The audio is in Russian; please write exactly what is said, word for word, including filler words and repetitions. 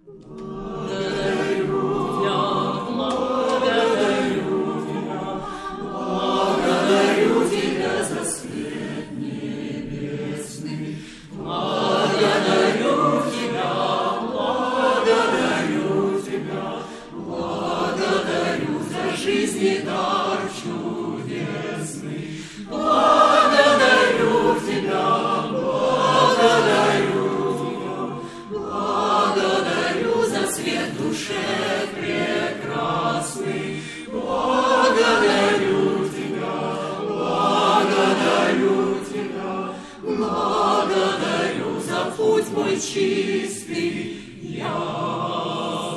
Жизни дар чудесный, благодарю Тебя, благодарю Тебя, благодарю за свет душе прекрасный, благодарю Тебя, благодарю Тебя, благодарю за путь мой чистый, я